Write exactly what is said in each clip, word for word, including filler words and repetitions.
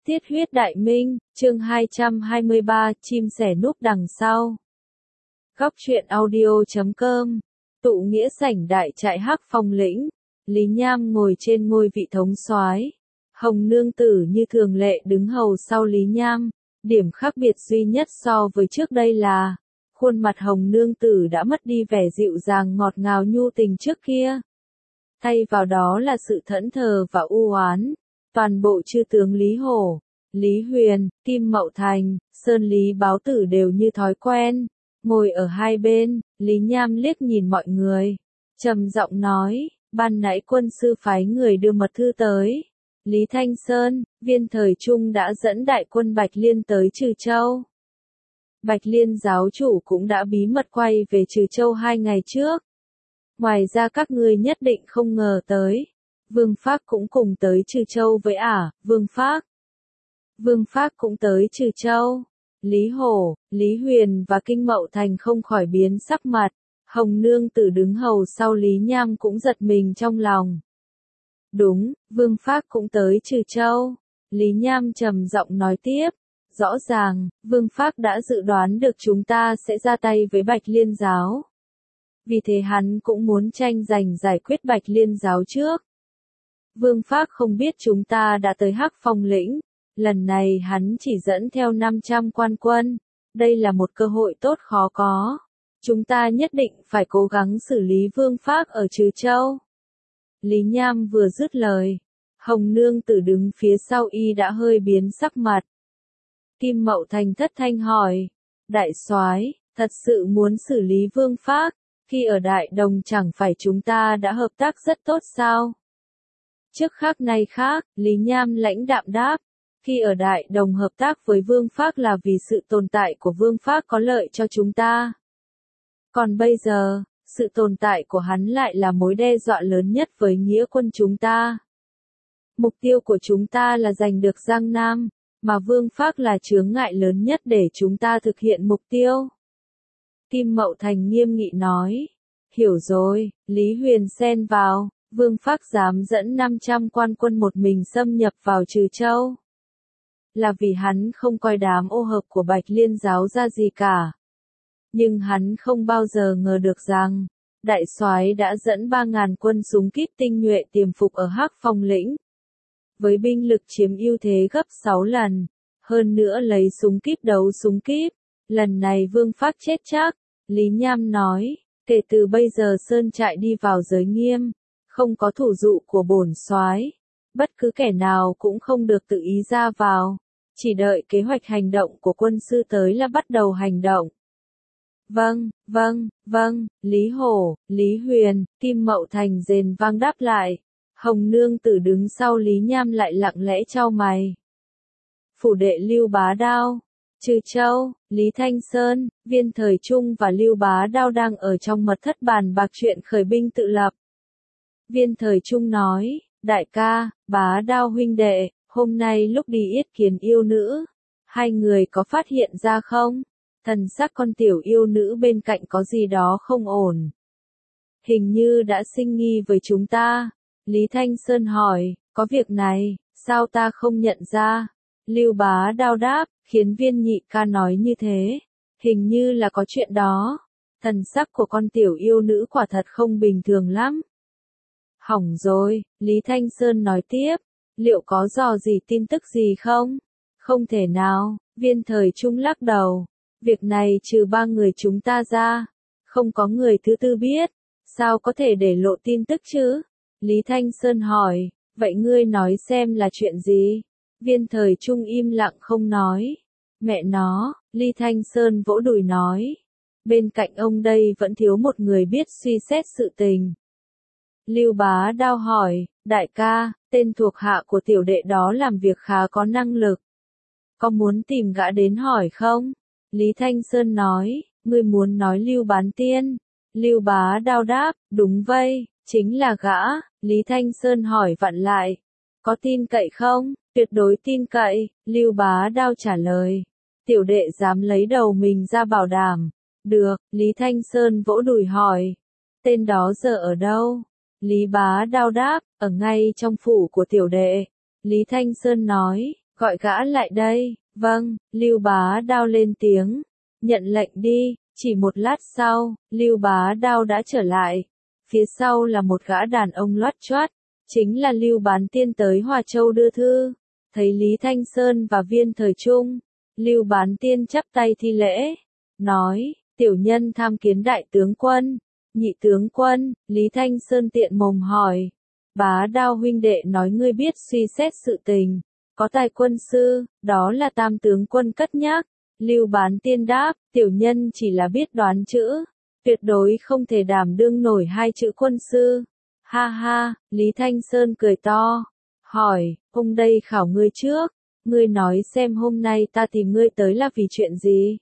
Tiết huyết đại minh, chương hai trăm hai mươi ba, chim sẻ núp đằng sau. Góc truyện audio chấm com, tụ nghĩa sảnh đại trại Hắc Phong lĩnh, Lý Nham ngồi trên ngôi vị thống soái, Hồng nương tử như thường lệ đứng hầu sau Lý Nham, điểm khác biệt duy nhất so với trước đây là, khuôn mặt Hồng nương tử đã mất đi vẻ dịu dàng ngọt ngào nhu tình trước kia. Thay vào đó là sự thẫn thờ và u oán. Toàn bộ chư tướng Lý Hổ, Lý Huyền, Kim Mậu Thành, Sơn Lý Báo Tử đều như thói quen, ngồi ở hai bên. Lý Nham liếc nhìn mọi người, trầm giọng nói, ban nãy quân sư phái người đưa mật thư tới. Lý Thanh Sơn, Viên Thời Trung đã dẫn đại quân Bạch Liên tới Trừ Châu. Bạch Liên giáo chủ cũng đã bí mật quay về Trừ Châu hai ngày trước. Ngoài ra các ngươi nhất định không ngờ tới. Vương Phác cũng cùng tới Trừ Châu với ả, à, Vương Phác. Vương Phác cũng tới Trừ Châu. Lý Hổ, Lý Huyền và Kinh Mậu Thành không khỏi biến sắc mặt. Hồng nương tử đứng hầu sau Lý Nham cũng giật mình trong lòng. Đúng, Vương Phác cũng tới Trừ Châu. Lý Nham trầm giọng nói tiếp. Rõ ràng, Vương Phác đã dự đoán được chúng ta sẽ ra tay với Bạch Liên giáo. Vì thế hắn cũng muốn tranh giành giải quyết Bạch Liên giáo trước. Vương Phác không biết chúng ta đã tới Hắc Phong lĩnh, lần này hắn chỉ dẫn theo năm trăm quan quân, đây là một cơ hội tốt khó có. Chúng ta nhất định phải cố gắng xử lý Vương Phác ở Trừ Châu. Lý Nham vừa dứt lời, Hồng nương tử đứng phía sau y đã hơi biến sắc mặt. Kim Mậu Thành thất thanh hỏi, đại soái, thật sự muốn xử lý Vương Phác, khi ở Đại Đồng chẳng phải chúng ta đã hợp tác rất tốt sao? Trước khác nay khác, Lý Nham lãnh đạm đáp, khi ở Đại Đồng hợp tác với Vương Phác là vì sự tồn tại của Vương Phác có lợi cho chúng ta. Còn bây giờ, sự tồn tại của hắn lại là mối đe dọa lớn nhất với nghĩa quân chúng ta. Mục tiêu của chúng ta là giành được Giang Nam, mà Vương Phác là chướng ngại lớn nhất để chúng ta thực hiện mục tiêu. Kim Mậu Thành nghiêm nghị nói, hiểu rồi. Lý Huyền xen vào. Vương Phác dám dẫn năm trăm quan quân một mình xâm nhập vào Trừ Châu. Là vì hắn không coi đám ô hợp của Bạch Liên giáo ra gì cả. Nhưng hắn không bao giờ ngờ được rằng, đại soái đã dẫn ba ngàn quân súng kíp tinh nhuệ tiềm phục ở Hắc Phong lĩnh. Với binh lực chiếm ưu thế gấp sáu lần, hơn nữa lấy súng kíp đấu súng kíp, lần này Vương Phác chết chắc. Lý Nham nói, kể từ bây giờ sơn trại đi vào giới nghiêm. Không có thủ dụ của bổn soái, bất cứ kẻ nào cũng không được tự ý ra vào, chỉ đợi kế hoạch hành động của quân sư tới là bắt đầu hành động. Vâng, vâng, vâng. Lý Hổ, Lý Huyền, Kim Mậu Thành rền vang đáp lại. Hồng nương tử đứng sau Lý Nham lại lặng lẽ chau mày. Phủ đệ Lưu Bá Đao, Trừ Châu, Lý Thanh Sơn, Viên Thời Trung và Lưu Bá Đao đang ở trong mật thất bàn bạc chuyện khởi binh tự lập. Viên Thời Trung nói, đại ca, Bá Đao huynh đệ, hôm nay lúc đi yết kiến yêu nữ, hai người có phát hiện ra không? Thần sắc con tiểu yêu nữ bên cạnh có gì đó không ổn. Hình như đã sinh nghi với chúng ta. Lý Thanh Sơn hỏi, có việc này, sao ta không nhận ra? Lưu Bá Đao đáp, khiến Viên nhị ca nói như thế. Hình như là có chuyện đó. Thần sắc của con tiểu yêu nữ quả thật không bình thường lắm. Hỏng rồi, Lý Thanh Sơn nói tiếp, liệu có dò gì tin tức gì không? Không thể nào. Viên Thời Trung lắc đầu, việc này trừ ba người chúng ta ra, không có người thứ tư biết, sao có thể để lộ tin tức chứ? Lý Thanh Sơn hỏi, vậy ngươi nói xem là chuyện gì? Viên Thời Trung im lặng không nói. Mẹ nó, Lý Thanh Sơn vỗ đùi nói, bên cạnh ông đây vẫn thiếu một người biết suy xét sự tình. Lưu Bá Đao hỏi, đại ca, tên thuộc hạ của tiểu đệ đó làm việc khá có năng lực. Có muốn tìm gã đến hỏi không? Lý Thanh Sơn nói, ngươi muốn nói Lưu Bán Tiên. Lưu Bá Đao đáp, đúng vậy, chính là gã. Lý Thanh Sơn hỏi vặn lại, có tin cậy không? Tuyệt đối tin cậy. Lưu Bá Đao trả lời, tiểu đệ dám lấy đầu mình ra bảo đảm. Được. Lý Thanh Sơn vỗ đùi hỏi, tên đó giờ ở đâu? Lý Bá Đao đáp, ở ngay trong phủ của tiểu đệ. Lý Thanh Sơn nói, Gọi gã lại đây. Vâng, Lưu Bá Đao lên tiếng. Nhận lệnh đi. Chỉ một lát sau, Lưu Bá Đao đã trở lại. Phía sau là một gã đàn ông loắt choắt, chính là Lưu Bán Tiên tới Hòa Châu đưa thư. Thấy Lý Thanh Sơn và Viên Thời Trung, Lưu Bán Tiên chắp tay thi lễ, nói, tiểu nhân tham kiến đại tướng quân. Nhị tướng quân, Lý Thanh Sơn tiện mồm hỏi, Bá Đao huynh đệ nói ngươi biết suy xét sự tình, có tài quân sư, đó là tam tướng quân cất nhắc. Lưu Bán Tiên đáp, tiểu nhân chỉ là biết đoán chữ, tuyệt đối không thể đảm đương nổi hai chữ quân sư. Ha ha, Lý Thanh Sơn cười to, hỏi, ông đây khảo ngươi trước, ngươi nói xem hôm nay ta tìm ngươi tới là vì chuyện gì?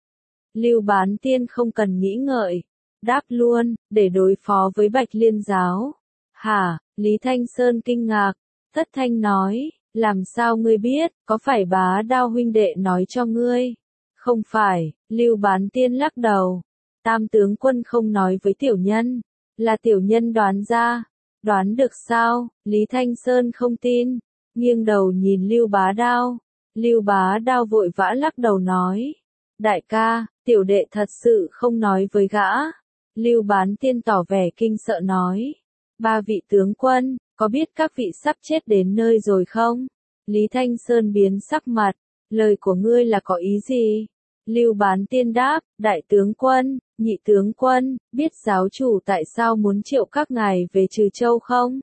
Lưu Bán Tiên không cần nghĩ ngợi, đáp luôn, để đối phó với Bạch Liên giáo. Hả, Lý Thanh Sơn kinh ngạc, thất thanh nói, làm sao ngươi biết, có phải Bá Đao huynh đệ nói cho ngươi? Không phải, Lưu Bán Tiên lắc đầu, tam tướng quân không nói với tiểu nhân, là tiểu nhân đoán ra. Đoán được sao? Lý Thanh Sơn không tin, nghiêng đầu nhìn Lưu Bá Đao. Lưu Bá Đao vội vã lắc đầu nói, đại ca, tiểu đệ thật sự không nói với gã. Lưu Bán Tiên tỏ vẻ kinh sợ nói, ba vị tướng quân, có biết các vị sắp chết đến nơi rồi không? Lý Thanh Sơn biến sắc mặt, lời của ngươi là có ý gì? Lưu Bán Tiên đáp, đại tướng quân, nhị tướng quân, biết giáo chủ tại sao muốn triệu các ngài về Trừ Châu không?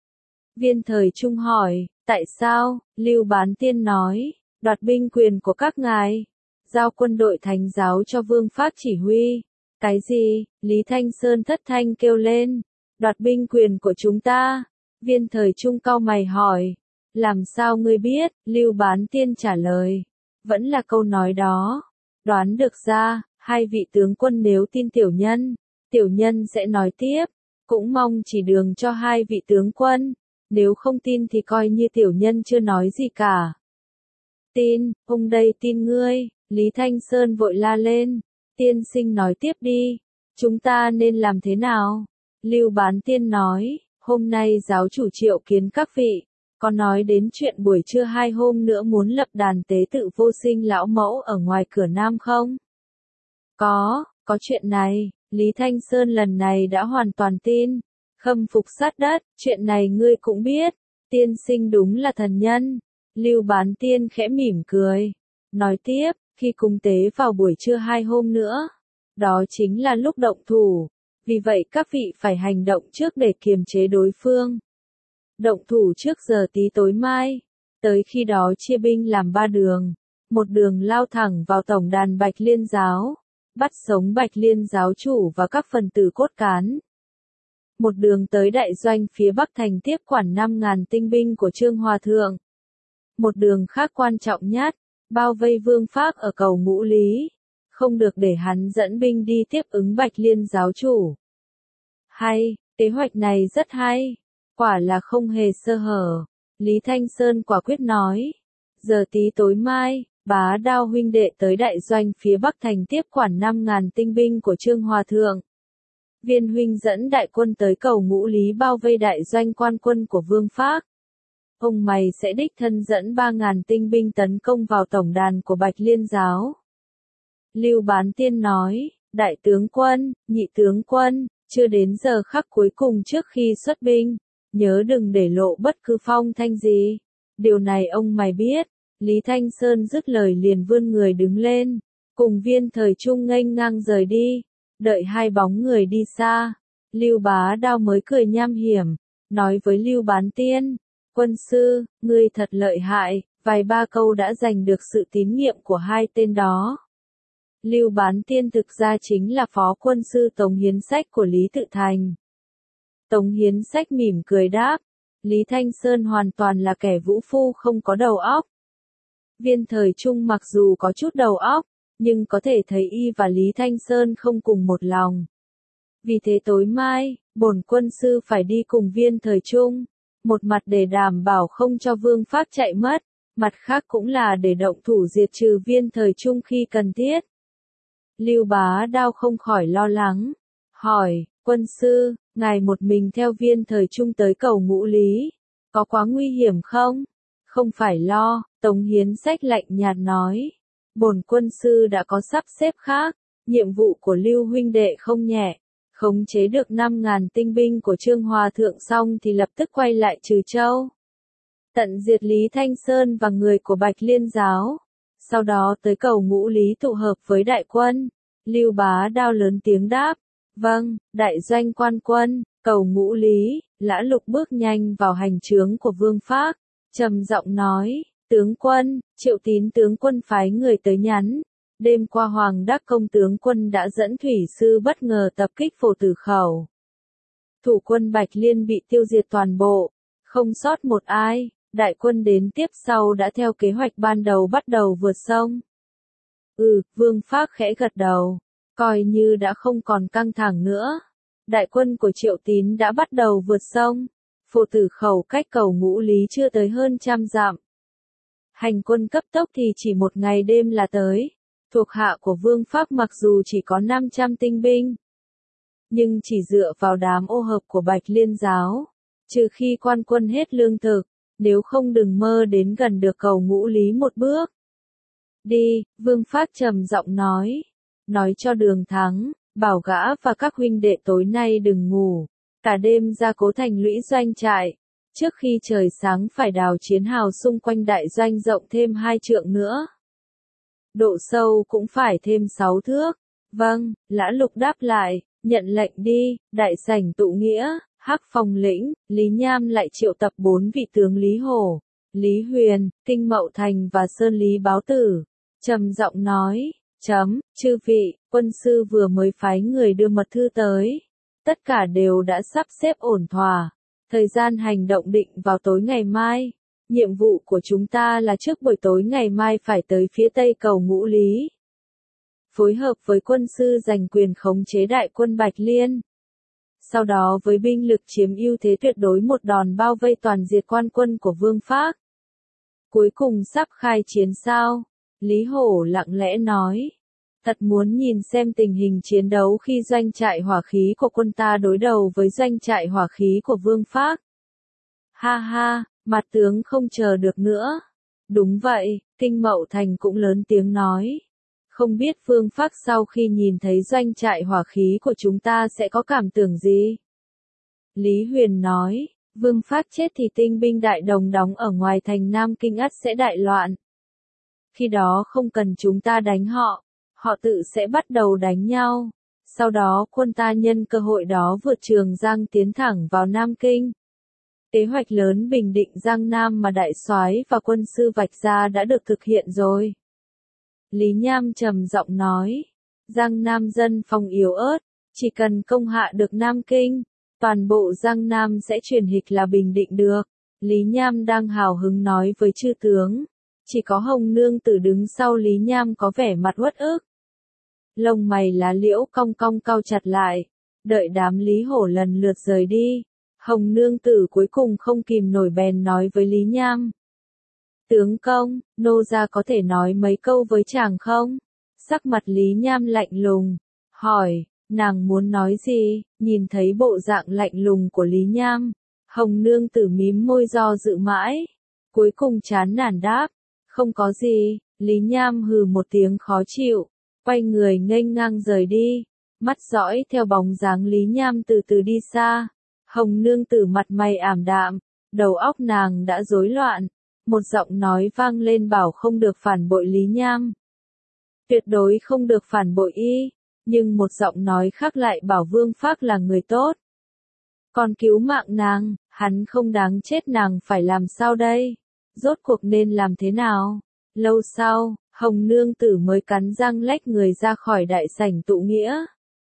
Viên Thời Trung hỏi, tại sao? Lưu Bán Tiên nói, đoạt binh quyền của các ngài, giao quân đội thánh giáo cho Vương Phác chỉ huy. Cái gì? Lý Thanh Sơn thất thanh kêu lên, đoạt binh quyền của chúng ta. Viên Thời Trung cau mày hỏi, làm sao ngươi biết? Lưu Bán Tiên trả lời, vẫn là câu nói đó. Đoán được ra, hai vị tướng quân nếu tin tiểu nhân, tiểu nhân sẽ nói tiếp, cũng mong chỉ đường cho hai vị tướng quân, nếu không tin thì coi như tiểu nhân chưa nói gì cả. Tin, ông đây tin ngươi, Lý Thanh Sơn vội la lên, tiên sinh nói tiếp đi, chúng ta nên làm thế nào? Lưu Bán Tiên nói, hôm nay giáo chủ triệu kiến các vị, có nói đến chuyện buổi trưa hai hôm nữa muốn lập đàn tế tự vô sinh lão mẫu ở ngoài cửa Nam không? Có, có chuyện này, Lý Thanh Sơn lần này đã hoàn toàn tin, khâm phục sát đất, chuyện này ngươi cũng biết, tiên sinh đúng là thần nhân. Lưu Bán Tiên khẽ mỉm cười, nói tiếp, khi cúng tế vào buổi trưa hai hôm nữa, đó chính là lúc động thủ, vì vậy các vị phải hành động trước để kiềm chế đối phương. Động thủ trước giờ tí tối mai, tới khi đó chia binh làm ba đường, một đường lao thẳng vào tổng đàn Bạch Liên giáo, bắt sống Bạch Liên giáo chủ và các phần tử cốt cán. Một đường tới đại doanh phía Bắc thành tiếp quản năm ngàn tinh binh của Trương Hòa Thượng. Một đường khác quan trọng nhất, bao vây Vương Phác ở cầu Ngũ Lý, không được để hắn dẫn binh đi tiếp ứng Bạch Liên giáo chủ. Hay, kế hoạch này rất hay, quả là không hề sơ hở. Lý Thanh Sơn quả quyết nói, giờ tí tối mai, Bá Đao huynh đệ tới đại doanh phía Bắc thành tiếp quản năm ngàn tinh binh của Trương Hòa Thượng. Viên huynh dẫn đại quân tới cầu Ngũ Lý bao vây đại doanh quan quân của Vương Phác. Ông mày sẽ đích thân dẫn ba ngàn tinh binh tấn công vào tổng đàn của Bạch Liên giáo. Lưu Bán Tiên nói, đại tướng quân, nhị tướng quân, chưa đến giờ khắc cuối cùng trước khi xuất binh, nhớ đừng để lộ bất cứ phong thanh gì. Điều này ông mày biết. Lý Thanh Sơn dứt lời liền vươn người đứng lên, cùng Viên Thời Trung nghênh ngang rời đi. Đợi hai bóng người đi xa, Lưu Bá Đao mới cười nham hiểm, nói với Lưu Bán Tiên, quân sư, ngươi thật lợi hại, vài ba câu đã giành được sự tín nhiệm của hai tên đó. Lưu Bán Tiên thực ra chính là phó quân sư Tống Hiến Sách của Lý Tự Thành. Tống Hiến Sách mỉm cười đáp, Lý Thanh Sơn hoàn toàn là kẻ vũ phu không có đầu óc. Viên Thời Trung mặc dù có chút đầu óc, nhưng có thể thấy y và Lý Thanh Sơn không cùng một lòng. Vì thế tối mai, bổn quân sư phải đi cùng Viên Thời Trung, một mặt để đảm bảo không cho Vương Phác chạy mất, mặt khác cũng là để động thủ diệt trừ Viên Thời Trung khi cần thiết. Lưu Bá Đao không khỏi lo lắng, hỏi, quân sư, ngài một mình theo Viên Thời Trung tới cầu Ngũ Lý, có quá nguy hiểm không? Không phải lo, Tống Hiến Sách lạnh nhạt nói. Bổn quân sư đã có sắp xếp khác, nhiệm vụ của Lưu huynh đệ không nhẹ. Khống chế được năm ngàn tinh binh của Trương Hòa Thượng xong thì lập tức quay lại Trừ Châu. Tận diệt Lý Thanh Sơn và người của Bạch Liên giáo. Sau đó tới cầu Ngũ Lý tụ hợp với đại quân. Lưu Bá Đao lớn tiếng đáp. Vâng, đại doanh quan quân, cầu Ngũ Lý. Lã Lục bước nhanh vào hành trướng của Vương Phác, trầm giọng nói, tướng quân, Triệu Tín tướng quân phái người tới nhắn. Đêm qua Hoàng Đắc công tướng quân đã dẫn thủy sư bất ngờ tập kích Phổ Tử Khẩu. Thủ quân Bạch Liên bị tiêu diệt toàn bộ, không sót một ai, đại quân đến tiếp sau đã theo kế hoạch ban đầu bắt đầu vượt sông. Ừ, Vương Phác khẽ gật đầu, coi như đã không còn căng thẳng nữa. Đại quân của Triệu Tín đã bắt đầu vượt sông. Phổ Tử Khẩu cách cầu Ngũ Lý chưa tới hơn trăm dặm. Hành quân cấp tốc thì chỉ một ngày đêm là tới. Thuộc hạ của Vương Phác mặc dù chỉ có năm trăm tinh binh, nhưng chỉ dựa vào đám ô hợp của Bạch Liên giáo, trừ khi quan quân hết lương thực, nếu không đừng mơ đến gần được cầu Ngũ Lý một bước. Đi, Vương Phác trầm giọng nói, nói cho Đường Thắng, bảo gã và các huynh đệ tối nay đừng ngủ, cả đêm ra cố thành lũy doanh trại, trước khi trời sáng phải đào chiến hào xung quanh đại doanh rộng thêm hai trượng nữa. Độ sâu cũng phải thêm sáu thước. Vâng, Lã Lục đáp lại, nhận lệnh đi. Đại sảnh tụ nghĩa, Hắc Phong lĩnh, Lý Nham lại triệu tập bốn vị tướng Lý Hổ, Lý Huyền, Kinh Mậu Thành và Sơn Lý Báo Tử. Trầm giọng nói, chấm, chư vị, quân sư vừa mới phái người đưa mật thư tới. Tất cả đều đã sắp xếp ổn thỏa. Thời gian hành động định vào tối ngày mai. Nhiệm vụ của chúng ta là trước buổi tối ngày mai phải tới phía tây cầu Ngũ Lý. Phối hợp với quân sư giành quyền khống chế đại quân Bạch Liên. Sau đó với binh lực chiếm ưu thế tuyệt đối một đòn bao vây toàn diệt quan quân của Vương Phác. Cuối cùng sắp khai chiến sao? Lý Hổ lặng lẽ nói. Thật muốn nhìn xem tình hình chiến đấu khi doanh trại hỏa khí của quân ta đối đầu với doanh trại hỏa khí của Vương Phác. Ha ha, mặt tướng không chờ được nữa. Đúng vậy, Kinh Mậu Thành cũng lớn tiếng nói. Không biết Vương Phác sau khi nhìn thấy doanh trại hỏa khí của chúng ta sẽ có cảm tưởng gì? Lý Huyền nói, Vương Phác chết thì tinh binh đại đồng đóng ở ngoài thành Nam Kinh ắt sẽ đại loạn. Khi đó không cần chúng ta đánh họ, họ tự sẽ bắt đầu đánh nhau. Sau đó quân ta nhân cơ hội đó vượt Trường Giang tiến thẳng vào Nam Kinh. Kế hoạch lớn bình định Giang Nam mà đại soái và quân sư vạch ra đã được thực hiện rồi. Lý Nham trầm giọng nói, Giang Nam dân phòng yếu ớt, chỉ cần công hạ được Nam Kinh, toàn bộ Giang Nam sẽ chuyển hịch là bình định được. Lý Nham đang hào hứng nói với chư tướng, chỉ có Hồng Nương Tử đứng sau Lý Nham có vẻ mặt uất ức. Lông mày lá liễu cong cong cau chặt lại, đợi đám Lý Hổ lần lượt rời đi. Hồng Nương Tử cuối cùng không kìm nổi bèn nói với Lý Nham. Tướng công, nô gia có thể nói mấy câu với chàng không? Sắc mặt Lý Nham lạnh lùng, hỏi, nàng muốn nói gì? Nhìn thấy bộ dạng lạnh lùng của Lý Nham, Hồng Nương Tử mím môi do dự mãi, cuối cùng chán nản đáp, không có gì. Lý Nham hừ một tiếng khó chịu, quay người nghênh ngang rời đi, mắt dõi theo bóng dáng Lý Nham từ từ đi xa. Hồng Nương Tử mặt mày ảm đạm, đầu óc nàng đã rối loạn. Một giọng nói vang lên bảo không được phản bội Lý Nham. Tuyệt đối không được phản bội y, nhưng một giọng nói khác lại bảo Vương Phác là người tốt. Còn cứu mạng nàng, hắn không đáng chết, nàng phải làm sao đây? Rốt cuộc nên làm thế nào? Lâu sau, Hồng Nương Tử mới cắn răng lách người ra khỏi đại sảnh tụ nghĩa.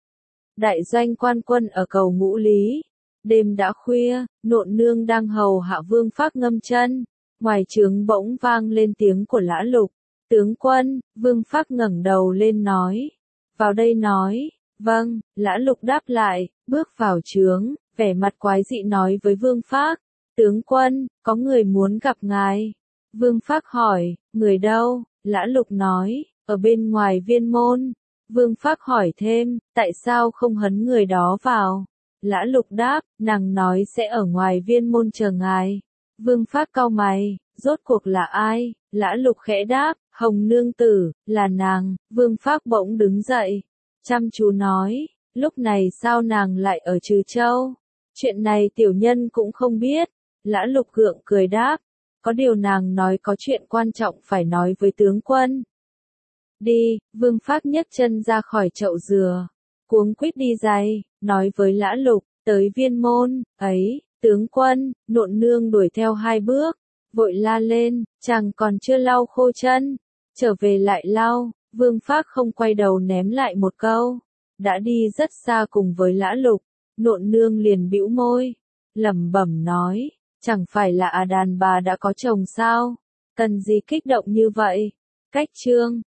Đại doanh quan quân ở cầu Ngũ Lý. Đêm đã khuya, nộn nương đang hầu hạ Vương Phác ngâm chân. Ngoài trướng bỗng vang lên tiếng của Lã Lục. Tướng quân, Vương Phác ngẩng đầu lên nói. Vào đây nói. Vâng, Lã Lục đáp lại, bước vào trướng, vẻ mặt quái dị nói với Vương Phác. Tướng quân, có người muốn gặp ngài. Vương Phác hỏi, người đâu? Lã Lục nói, ở bên ngoài viên môn. Vương Phác hỏi thêm, tại sao không hấn người đó vào? Lã Lục đáp, nàng nói sẽ ở ngoài viên môn chờ ngài. Vương Phác cau mày, Rốt cuộc là ai? Lã Lục khẽ đáp, Hồng nương tử, là nàng. Vương Phác bỗng đứng dậy, chăm chú nói, lúc này sao nàng lại ở Trừ Châu? Chuyện này tiểu nhân cũng không biết. Lã Lục gượng cười đáp, có điều nàng nói có chuyện quan trọng phải nói với tướng quân. Đi, Vương Phác nhấc chân ra khỏi chậu dừa, cuống quýt đi giày, nói với Lã Lục, tới viên môn, ấy, tướng quân. Nộn nương đuổi theo hai bước, vội la lên, chàng còn chưa lau khô chân, trở về lại lau. Vương Phác không quay đầu ném lại một câu, đã đi rất xa cùng với Lã Lục. Nộn nương liền bĩu môi, lẩm bẩm nói, chẳng phải là à đàn bà đã có chồng sao, cần gì kích động như vậy. Cách chương